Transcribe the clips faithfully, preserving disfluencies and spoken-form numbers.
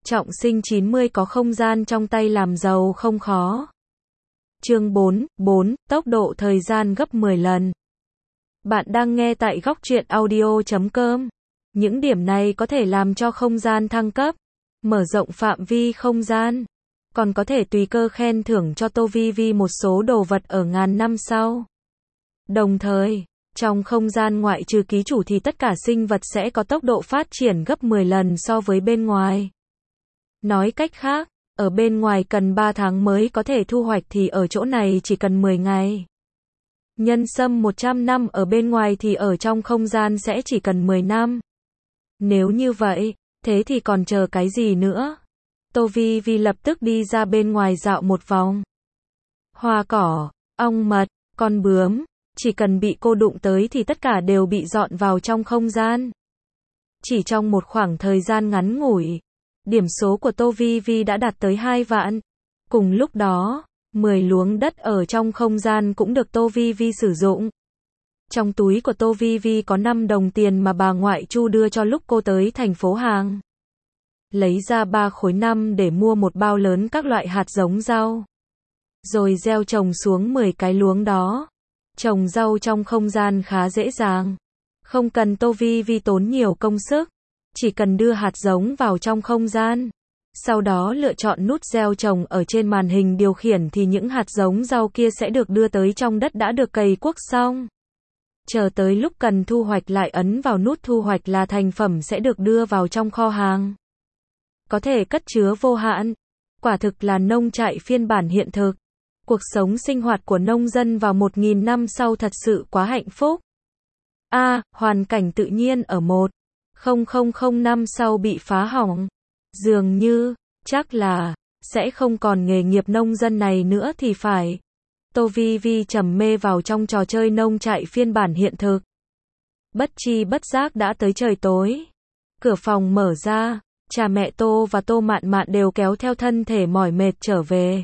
Trọng sinh chín mươi có không gian trong tay làm giàu không khó. Chương bốn, bốn, tốc độ thời gian gấp mười lần. Bạn đang nghe tại góc truyện audio chấm com. Những điểm này có thể làm cho không gian thăng cấp, mở rộng phạm vi không gian, còn có thể tùy cơ khen thưởng cho Tô Vi Vi một số đồ vật ở ngàn năm sau. Đồng thời, trong không gian ngoại trừ ký chủ thì tất cả sinh vật sẽ có tốc độ phát triển gấp mười lần so với bên ngoài. Nói cách khác, ở bên ngoài cần ba tháng mới có thể thu hoạch thì ở chỗ này chỉ cần mười ngày. Nhân sâm một trăm năm ở bên ngoài thì ở trong không gian sẽ chỉ cần mười năm. Nếu như vậy, thế thì còn chờ cái gì nữa? Tô Vi Vi lập tức đi ra bên ngoài dạo một vòng. Hoa cỏ, ong mật, con bướm, chỉ cần bị cô đụng tới thì tất cả đều bị dọn vào trong không gian. Chỉ trong một khoảng thời gian ngắn ngủi, điểm số của Tô Vi Vi đã đạt tới hai vạn. Cùng lúc đó, mười luống đất ở trong không gian cũng được Tô Vi Vi sử dụng. Trong túi của Tô Vi Vi có năm đồng tiền mà bà ngoại Chu đưa cho lúc cô tới thành phố Hàng. Lấy ra ba khối năm để mua một bao lớn các loại hạt giống rau. Rồi gieo trồng xuống mười cái luống đó. Trồng rau trong không gian khá dễ dàng. Không cần Tô Vi Vi tốn nhiều công sức. Chỉ cần đưa hạt giống vào trong không gian. Sau đó lựa chọn nút gieo trồng ở trên màn hình điều khiển thì những hạt giống rau kia sẽ được đưa tới trong đất đã được cày cuốc xong. Chờ tới lúc cần thu hoạch lại ấn vào nút thu hoạch là thành phẩm sẽ được đưa vào trong kho hàng. Có thể cất chứa vô hạn. Quả thực là nông trại phiên bản hiện thực. Cuộc sống sinh hoạt của nông dân vào một nghìn năm sau thật sự quá hạnh phúc. A, à, hoàn cảnh tự nhiên ở một nghìn năm sau bị phá hỏng. Dường như, chắc là, sẽ không còn nghề nghiệp nông dân này nữa thì phải. Tô Vi Vi trầm mê vào trong trò chơi nông trại phiên bản hiện thực. Bất chi bất giác đã tới trời tối. Cửa phòng mở ra, cha mẹ Tô và Tô Mạn Mạn đều kéo theo thân thể mỏi mệt trở về.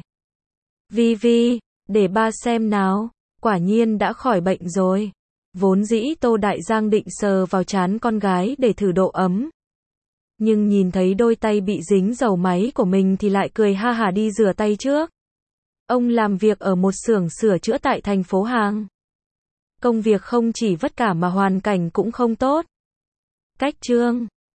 Vi Vi, để ba xem nào, quả nhiên đã khỏi bệnh rồi. Vốn dĩ Tô Đại Giang định sờ vào trán con gái để thử độ ấm. Nhưng nhìn thấy đôi tay bị dính dầu máy của mình thì lại cười ha hả đi rửa tay trước. Ông làm việc ở một xưởng sửa chữa tại thành phố Hàng. Công việc không chỉ vất vả mà hoàn cảnh cũng không tốt. Cách chương